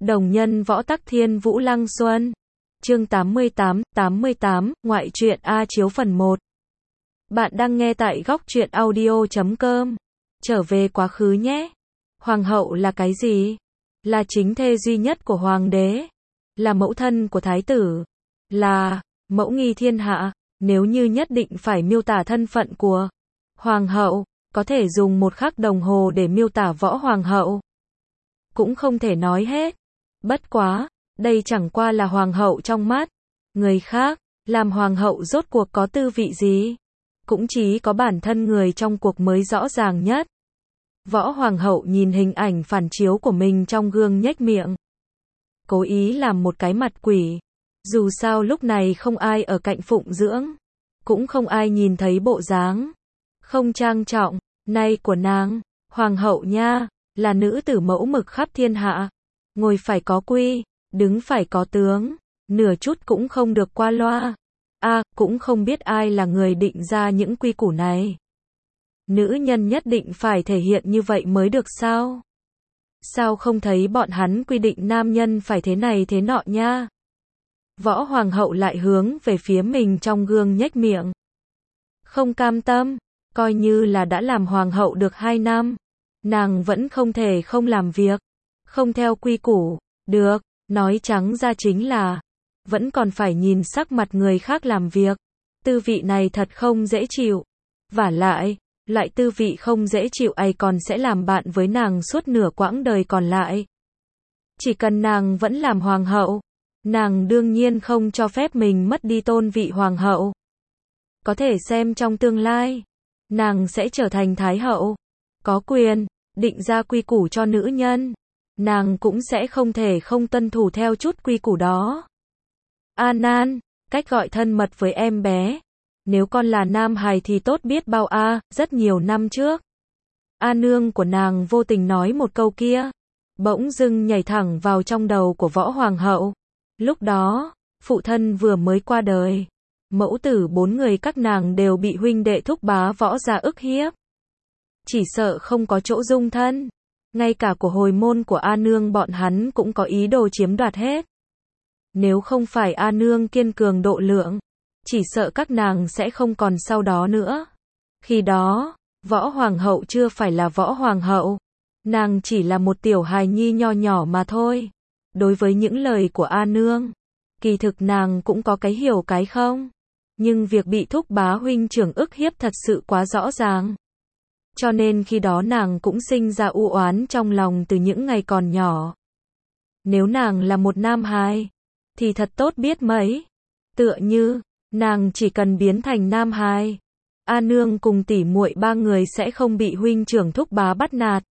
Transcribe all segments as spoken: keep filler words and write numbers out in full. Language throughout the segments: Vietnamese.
Đồng nhân võ tắc thiên vũ lăng xuân. Chương tám mươi tám, tám mươi tám, ngoại truyện A Chiếu phần một. Bạn đang nghe tại góc truyện audio chấm com. Trở về quá khứ nhé. Hoàng hậu là cái gì? Là chính thê duy nhất của hoàng đế. Là mẫu thân của thái tử. Là mẫu nghi thiên hạ. Nếu như nhất định phải miêu tả thân phận của hoàng hậu, có thể dùng một khắc đồng hồ để miêu tả võ hoàng hậu. Cũng không thể nói hết. Bất quá, đây chẳng qua là hoàng hậu trong mắt người khác. Làm hoàng hậu rốt cuộc có tư vị gì? Cũng chỉ có bản thân người trong cuộc mới rõ ràng nhất. Võ hoàng hậu nhìn hình ảnh phản chiếu của mình trong gương nhếch miệng. Cố ý làm một cái mặt quỷ. Dù sao lúc này không ai ở cạnh phụng dưỡng. Cũng không ai nhìn thấy bộ dáng không trang trọng nay của nàng. Hoàng hậu nha, là nữ tử mẫu mực khắp thiên hạ. Ngồi phải có quy, đứng phải có tướng, nửa chút cũng không được qua loa. A, à, cũng không biết ai là người định ra những quy củ này. Nữ nhân nhất định phải thể hiện như vậy mới được sao? Sao không thấy bọn hắn quy định nam nhân phải thế này thế nọ nha? Võ hoàng hậu lại hướng về phía mình trong gương nhếch miệng. Không cam tâm, coi như là đã làm hoàng hậu được hai năm. Nàng vẫn không thể không làm việc. Không theo quy củ, được, nói trắng ra chính là, vẫn còn phải nhìn sắc mặt người khác làm việc. Tư vị này thật không dễ chịu. Vả lại, loại tư vị không dễ chịu ấy còn sẽ làm bạn với nàng suốt nửa quãng đời còn lại. Chỉ cần nàng vẫn làm hoàng hậu, nàng đương nhiên không cho phép mình mất đi tôn vị hoàng hậu. Có thể xem trong tương lai, nàng sẽ trở thành thái hậu, có quyền định ra quy củ cho nữ nhân. Nàng cũng sẽ không thể không tuân thủ theo chút quy củ đó. A Nan, cách gọi thân mật với em bé. Nếu con là nam hài thì tốt biết bao a, à, rất nhiều năm trước. A nương của nàng vô tình nói một câu kia, bỗng dưng nhảy thẳng vào trong đầu của võ hoàng hậu. Lúc đó, phụ thân vừa mới qua đời. Mẫu tử bốn người các nàng đều bị huynh đệ thúc bá võ gia ức hiếp. Chỉ sợ không có chỗ dung thân. Ngay cả của hồi môn của A Nương bọn hắn cũng có ý đồ chiếm đoạt hết. Nếu không phải A Nương kiên cường độ lượng, chỉ sợ các nàng sẽ không còn sau đó nữa. Khi đó, võ hoàng hậu chưa phải là võ hoàng hậu. Nàng chỉ là một tiểu hài nhi nho nhỏ mà thôi. Đối với những lời của A Nương, kỳ thực nàng cũng có cái hiểu cái không. Nhưng việc bị thúc bá huynh trưởng ức hiếp thật sự quá rõ ràng. Cho nên khi đó nàng cũng sinh ra u oán trong lòng từ những ngày còn nhỏ. Nếu nàng là một nam hài, thì thật tốt biết mấy. Tựa như, nàng chỉ cần biến thành nam hài, A Nương cùng tỷ muội ba người sẽ không bị huynh trưởng thúc bá bắt nạt.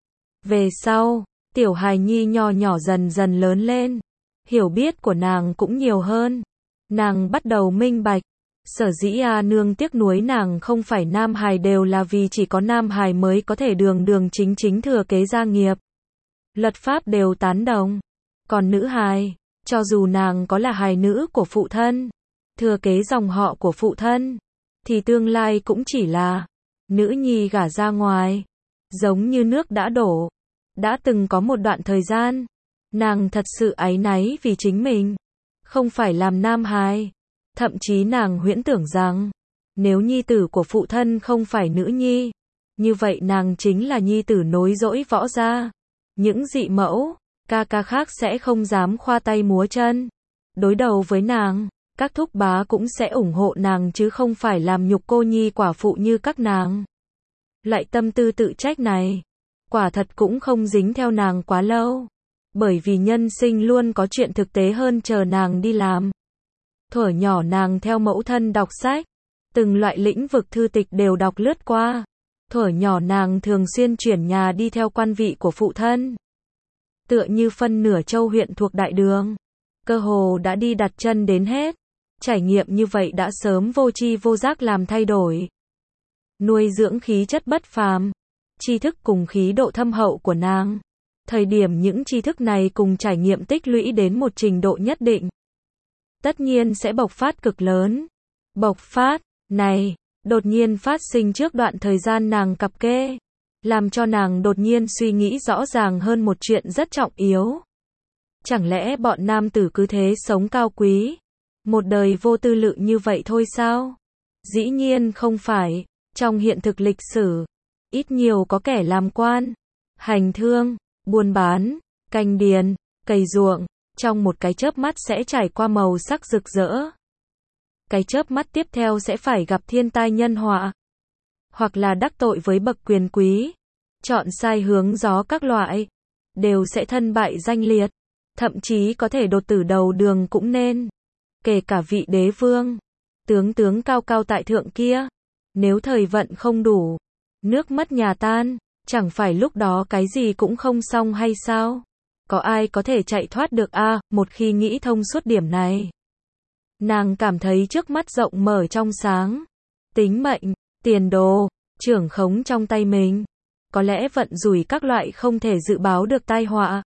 Về sau, tiểu hài nhi nho nhỏ dần dần lớn lên. Hiểu biết của nàng cũng nhiều hơn. Nàng bắt đầu minh bạch. Sở dĩ A Nương tiếc nuối nàng không phải nam hài đều là vì chỉ có nam hài mới có thể đường đường chính chính thừa kế gia nghiệp. Luật pháp đều tán đồng. Còn nữ hài, cho dù nàng có là hài nữ của phụ thân, thừa kế dòng họ của phụ thân, thì tương lai cũng chỉ là nữ nhi gả ra ngoài. Giống như nước đã đổ. Đã từng có một đoạn thời gian, nàng thật sự áy náy vì chính mình không phải làm nam hài. Thậm chí nàng huyễn tưởng rằng, nếu nhi tử của phụ thân không phải nữ nhi, như vậy nàng chính là nhi tử nối dõi võ gia. Những dị mẫu, ca ca khác sẽ không dám khoa tay múa chân. Đối đầu với nàng, các thúc bá cũng sẽ ủng hộ nàng chứ không phải làm nhục cô nhi quả phụ như các nàng. Loại tâm tư tự trách này, quả thật cũng không dính theo nàng quá lâu. Bởi vì nhân sinh luôn có chuyện thực tế hơn chờ nàng đi làm. Thuở nhỏ nàng theo mẫu thân đọc sách, từng loại lĩnh vực thư tịch đều đọc lướt qua. Thuở nhỏ nàng thường xuyên chuyển nhà đi theo quan vị của phụ thân. Tựa như phân nửa châu huyện thuộc đại đường, cơ hồ đã đi đặt chân đến hết. Trải nghiệm như vậy đã sớm vô tri vô giác làm thay đổi. Nuôi dưỡng khí chất bất phàm, tri thức cùng khí độ thâm hậu của nàng. Thời điểm những tri thức này cùng trải nghiệm tích lũy đến một trình độ nhất định, tất nhiên sẽ bộc phát cực lớn. Bộc phát này, đột nhiên phát sinh trước đoạn thời gian nàng cặp kê, làm cho nàng đột nhiên suy nghĩ rõ ràng hơn một chuyện rất trọng yếu. Chẳng lẽ bọn nam tử cứ thế sống cao quý, một đời vô tư lự như vậy thôi sao? Dĩ nhiên không phải, trong hiện thực lịch sử, ít nhiều có kẻ làm quan, hành thương, buôn bán, canh điền, cày ruộng, trong một cái chớp mắt sẽ trải qua màu sắc rực rỡ. Cái chớp mắt tiếp theo sẽ phải gặp thiên tai nhân họa, hoặc là đắc tội với bậc quyền quý, chọn sai hướng gió các loại, đều sẽ thân bại danh liệt, thậm chí có thể đột tử đầu đường cũng nên. Kể cả vị đế vương, tướng tướng cao cao tại thượng kia, nếu thời vận không đủ, nước mất nhà tan, chẳng phải lúc đó cái gì cũng không xong hay sao? Có ai có thể chạy thoát được a? À, một khi nghĩ thông suốt điểm này, nàng cảm thấy trước mắt rộng mở trong sáng, tính mệnh, tiền đồ, trưởng khống trong tay mình. Có lẽ vận rủi các loại không thể dự báo được tai họa.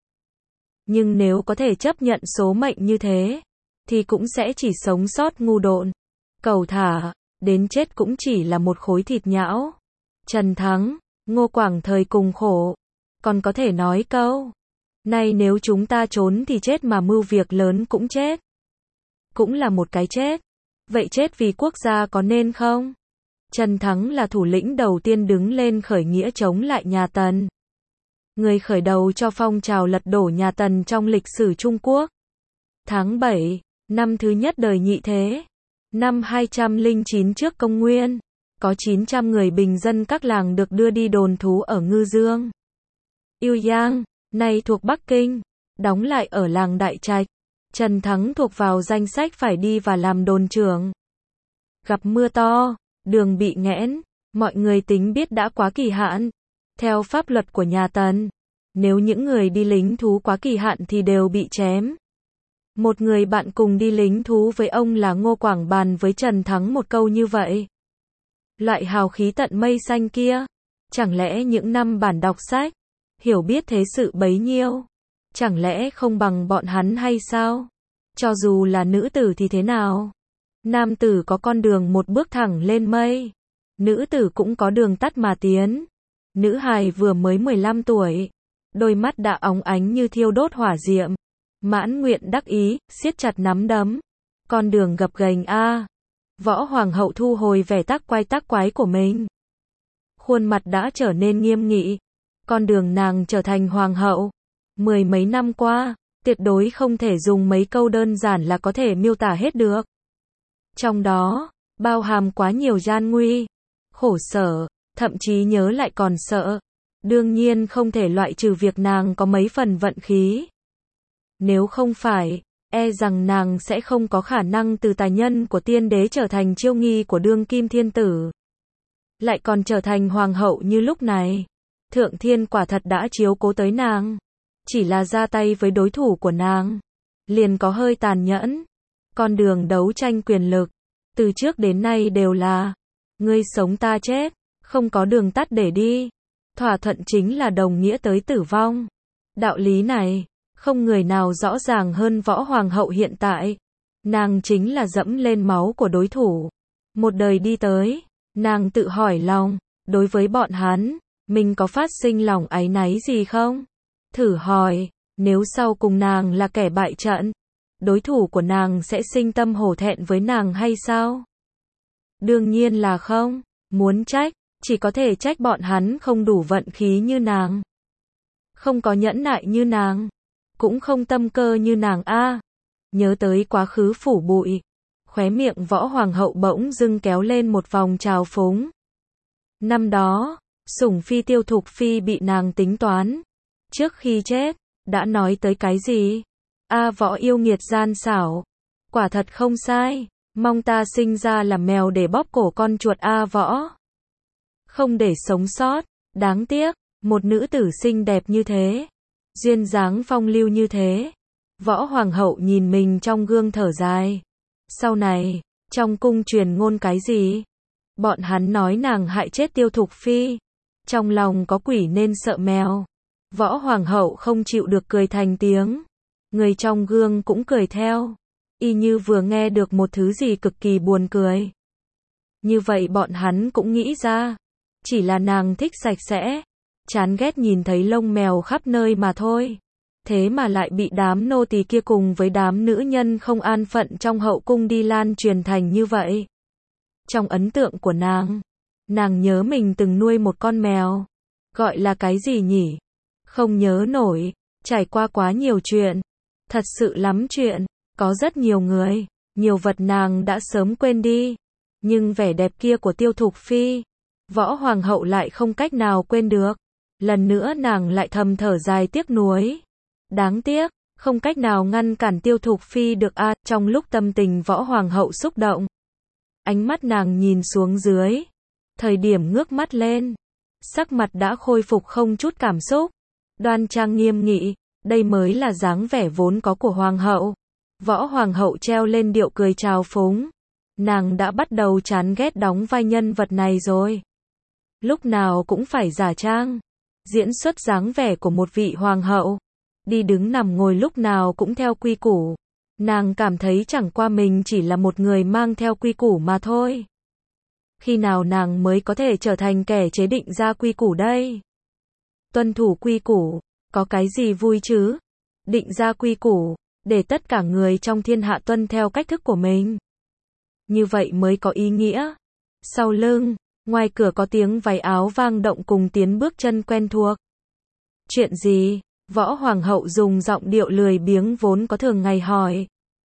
Nhưng nếu có thể chấp nhận số mệnh như thế, thì cũng sẽ chỉ sống sót ngu độn, cẩu thả, đến chết cũng chỉ là một khối thịt nhão. Trần Thắng, Ngô Quảng thời cùng khổ, còn có thể nói câu, nay nếu chúng ta trốn thì chết mà mưu việc lớn cũng chết. Cũng là một cái chết. Vậy chết vì quốc gia có nên không? Trần Thắng là thủ lĩnh đầu tiên đứng lên khởi nghĩa chống lại nhà Tần. Người khởi đầu cho phong trào lật đổ nhà Tần trong lịch sử Trung Quốc. Tháng bảy, năm thứ nhất đời Nhị Thế, năm hai trăm lẻ chín trước công nguyên, có chín trăm người bình dân các làng được đưa đi đồn thú ở Ngư Dương, Yêu Giang, nay thuộc Bắc Kinh, đóng lại ở làng Đại Trạch. Trần Thắng thuộc vào danh sách phải đi và làm đồn trưởng. Gặp mưa to, đường bị nghẽn, mọi người tính biết đã quá kỳ hạn. Theo pháp luật của nhà Tần, nếu những người đi lính thú quá kỳ hạn thì đều bị chém. Một người bạn cùng đi lính thú với ông là Ngô Quảng bàn với Trần Thắng một câu như vậy. Loại hào khí tận mây xanh kia, chẳng lẽ những năm bản đọc sách, hiểu biết thế sự bấy nhiêu, chẳng lẽ không bằng bọn hắn hay sao? Cho dù là nữ tử thì thế nào? Nam tử có con đường một bước thẳng lên mây, nữ tử cũng có đường tắt mà tiến. Nữ hài vừa mới mười lăm tuổi, đôi mắt đã óng ánh như thiêu đốt hỏa diệm, mãn nguyện đắc ý, siết chặt nắm đấm. Con đường gập ghềnh a. Võ Hoàng hậu thu hồi vẻ tác quái tác quái của mình. Khuôn mặt đã trở nên nghiêm nghị. Con đường nàng trở thành hoàng hậu, mười mấy năm qua, tuyệt đối không thể dùng mấy câu đơn giản là có thể miêu tả hết được. Trong đó, bao hàm quá nhiều gian nguy, khổ sở, thậm chí nhớ lại còn sợ. Đương nhiên không thể loại trừ việc nàng có mấy phần vận khí. Nếu không phải, e rằng nàng sẽ không có khả năng từ tài nhân của tiên đế trở thành chiêu nghi của đương kim thiên tử. Lại còn trở thành hoàng hậu như lúc này. Thượng thiên quả thật đã chiếu cố tới nàng. Chỉ là ra tay với đối thủ của nàng, liền có hơi tàn nhẫn. Con đường đấu tranh quyền lực, từ trước đến nay đều là, ngươi sống ta chết, không có đường tắt để đi. Thỏa thuận chính là đồng nghĩa tới tử vong. Đạo lý này, không người nào rõ ràng hơn Võ Hoàng hậu hiện tại. Nàng chính là dẫm lên máu của đối thủ. Một đời đi tới, nàng tự hỏi lòng, đối với bọn hắn, mình có phát sinh lòng áy náy gì không? Thử hỏi, nếu sau cùng nàng là kẻ bại trận, đối thủ của nàng sẽ sinh tâm hổ thẹn với nàng hay sao? Đương nhiên là không. Muốn trách, chỉ có thể trách bọn hắn không đủ vận khí như nàng, không có nhẫn nại như nàng, cũng không tâm cơ như nàng a. Nhớ tới quá khứ phủ bụi, khóe miệng Võ Hoàng hậu bỗng dưng kéo lên một vòng trào phúng. Năm đó, Sủng Phi Tiêu Thục Phi bị nàng tính toán, trước khi chết, đã nói tới cái gì? A Võ yêu nghiệt gian xảo, quả thật không sai, mong ta sinh ra làm mèo để bóp cổ con chuột A Võ. Không để sống sót, đáng tiếc, một nữ tử xinh đẹp như thế, duyên dáng phong lưu như thế. Võ Hoàng hậu nhìn mình trong gương thở dài. Sau này, trong cung truyền ngôn cái gì? Bọn hắn nói nàng hại chết Tiêu Thục Phi. Trong lòng có quỷ nên sợ mèo. Võ Hoàng hậu không chịu được cười thành tiếng. Người trong gương cũng cười theo. Y như vừa nghe được một thứ gì cực kỳ buồn cười. Như vậy bọn hắn cũng nghĩ ra. Chỉ là nàng thích sạch sẽ, chán ghét nhìn thấy lông mèo khắp nơi mà thôi. thế mà lại bị đám nô tỳ kia cùng với đám nữ nhân không an phận trong hậu cung đi lan truyền thành như vậy. Trong ấn tượng của nàng, nàng nhớ mình từng nuôi một con mèo, gọi là cái gì nhỉ? Không nhớ nổi, trải qua quá nhiều chuyện, thật sự lắm chuyện, có rất nhiều người, nhiều vật nàng đã sớm quên đi, nhưng vẻ đẹp kia của Tiêu Thục Phi, Võ Hoàng hậu lại không cách nào quên được. Lần nữa nàng lại thầm thở dài tiếc nuối. Đáng tiếc, không cách nào ngăn cản Tiêu Thục Phi được a. À, trong lúc tâm tình Võ Hoàng hậu xúc động, ánh mắt nàng nhìn xuống dưới, thời điểm ngước mắt lên, sắc mặt đã khôi phục không chút cảm xúc, đoan trang nghiêm nghị, đây mới là dáng vẻ vốn có của Hoàng hậu. Võ Hoàng hậu treo lên điệu cười trào phúng, nàng đã bắt đầu chán ghét đóng vai nhân vật này rồi. Lúc nào cũng phải giả trang, diễn xuất dáng vẻ của một vị hoàng hậu, đi đứng nằm ngồi lúc nào cũng theo quy củ. Nàng cảm thấy chẳng qua mình chỉ là một người mang theo quy củ mà thôi. Khi nào nàng mới có thể trở thành kẻ chế định ra quy củ đây? Tuân thủ quy củ, có cái gì vui chứ? Định ra quy củ, để tất cả người trong thiên hạ tuân theo cách thức của mình. Như vậy mới có ý nghĩa. Sau lưng, ngoài cửa có tiếng váy áo vang động cùng tiếng bước chân quen thuộc. Chuyện gì? Võ Hoàng hậu dùng giọng điệu lười biếng vốn có thường ngày hỏi.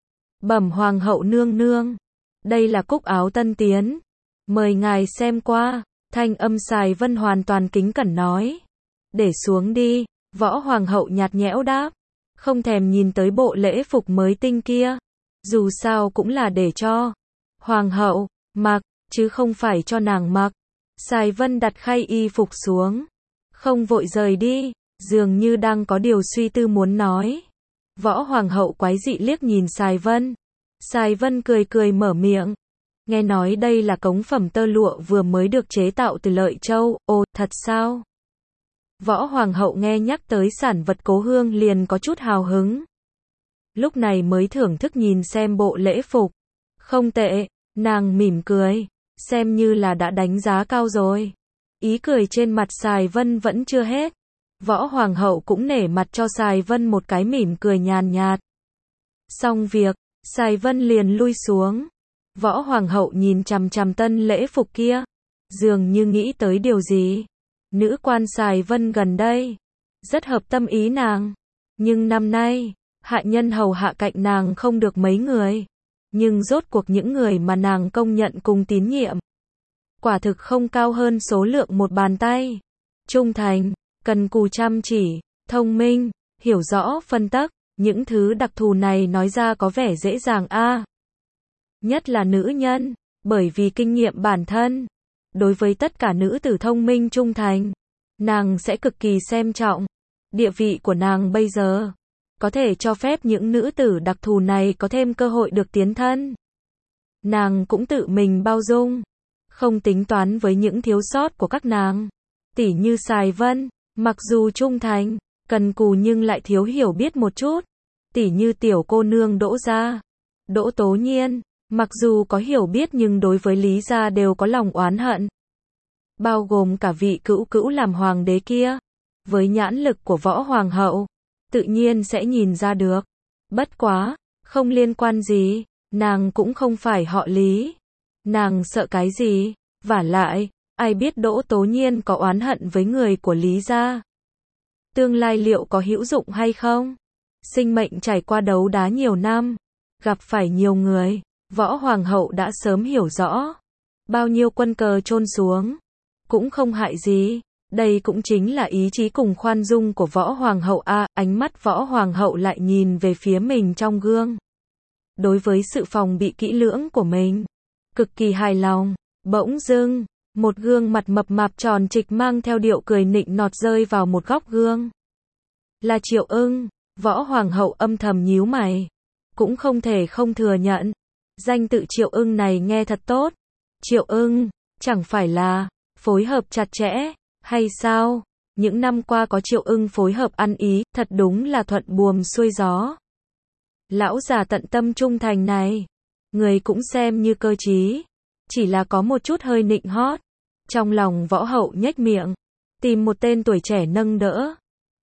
Bẩm Hoàng hậu nương nương, đây là cúc áo tân tiến, mời ngài xem qua. Thanh âm Sài Vân hoàn toàn kính cẩn nói. Để xuống đi, Võ Hoàng hậu nhạt nhẽo đáp, không thèm nhìn tới bộ lễ phục mới tinh kia, dù sao cũng là để cho Hoàng hậu mặc, chứ không phải cho nàng mặc. Sài Vân đặt khay y phục xuống, không vội rời đi, dường như đang có điều suy tư muốn nói. Võ Hoàng hậu quái dị liếc nhìn Sài Vân. Sài Vân cười cười mở miệng. Nghe nói đây là cống phẩm tơ lụa vừa mới được chế tạo từ Lợi Châu, ồ, thật sao? Võ Hoàng hậu nghe nhắc tới sản vật cố hương liền có chút hào hứng. Lúc này mới thưởng thức nhìn xem bộ lễ phục. Không tệ, nàng mỉm cười, xem như là đã đánh giá cao rồi. Ý cười trên mặt Sài Vân vẫn chưa hết. Võ Hoàng hậu cũng nể mặt cho Sài Vân một cái mỉm cười nhàn nhạt. Xong việc, Sài Vân liền lui xuống. Võ Hoàng hậu nhìn chằm chằm tân lễ phục kia, dường như nghĩ tới điều gì. Nữ quan Sài Vân gần đây, rất hợp tâm ý nàng. Nhưng năm nay, hạ nhân hầu hạ cạnh nàng không được mấy người. Nhưng rốt cuộc những người mà nàng công nhận cùng tín nhiệm, quả thực không cao hơn số lượng một bàn tay. Trung thành, cần cù chăm chỉ, thông minh, hiểu rõ phân tắc, những thứ đặc thù này nói ra có vẻ dễ dàng a. À. Nhất là nữ nhân, bởi vì kinh nghiệm bản thân. Đối với tất cả nữ tử thông minh trung thành, nàng sẽ cực kỳ xem trọng. Địa vị của nàng bây giờ, có thể cho phép những nữ tử đặc thù này có thêm cơ hội được tiến thân. Nàng cũng tự mình bao dung, không tính toán với những thiếu sót của các nàng. Tỉ như Sài Vân, mặc dù trung thành, cần cù nhưng lại thiếu hiểu biết một chút. Tỉ như tiểu cô nương Đỗ gia, Đỗ Tố Nhiên, mặc dù có hiểu biết nhưng đối với Lý gia đều có lòng oán hận. Bao gồm cả vị cữu cữu làm hoàng đế kia, với nhãn lực của Võ Hoàng hậu, tự nhiên sẽ nhìn ra được. Bất quá, không liên quan gì, nàng cũng không phải họ Lý. Nàng sợ cái gì? Vả lại, ai biết Đỗ Tố Nhiên có oán hận với người của Lý gia? Tương lai liệu có hữu dụng hay không? Sinh mệnh trải qua đấu đá nhiều năm, gặp phải nhiều người, Võ Hoàng hậu đã sớm hiểu rõ. Bao nhiêu quân cờ chôn xuống, cũng không hại gì. Đây cũng chính là ý chí cùng khoan dung của Võ Hoàng hậu a. À, ánh mắt Võ Hoàng hậu lại nhìn về phía mình trong gương. Đối với sự phòng bị kỹ lưỡng của mình, cực kỳ hài lòng. Bỗng dưng, một gương mặt mập mạp tròn trịch mang theo điệu cười nịnh nọt rơi vào một góc gương. Là Triệu Ưng. Võ Hoàng hậu âm thầm nhíu mày, cũng không thể không thừa nhận. Danh tự Triệu Ưng này nghe thật tốt. Triệu Ưng, chẳng phải là phối hợp chặt chẽ hay sao? Những năm qua có Triệu Ưng phối hợp ăn ý, thật đúng là thuận buồm xuôi gió. Lão già tận tâm trung thành này, người cũng xem như cơ trí, chỉ là có một chút hơi nịnh hót. Trong lòng Võ hậu nhếch miệng, tìm một tên tuổi trẻ nâng đỡ.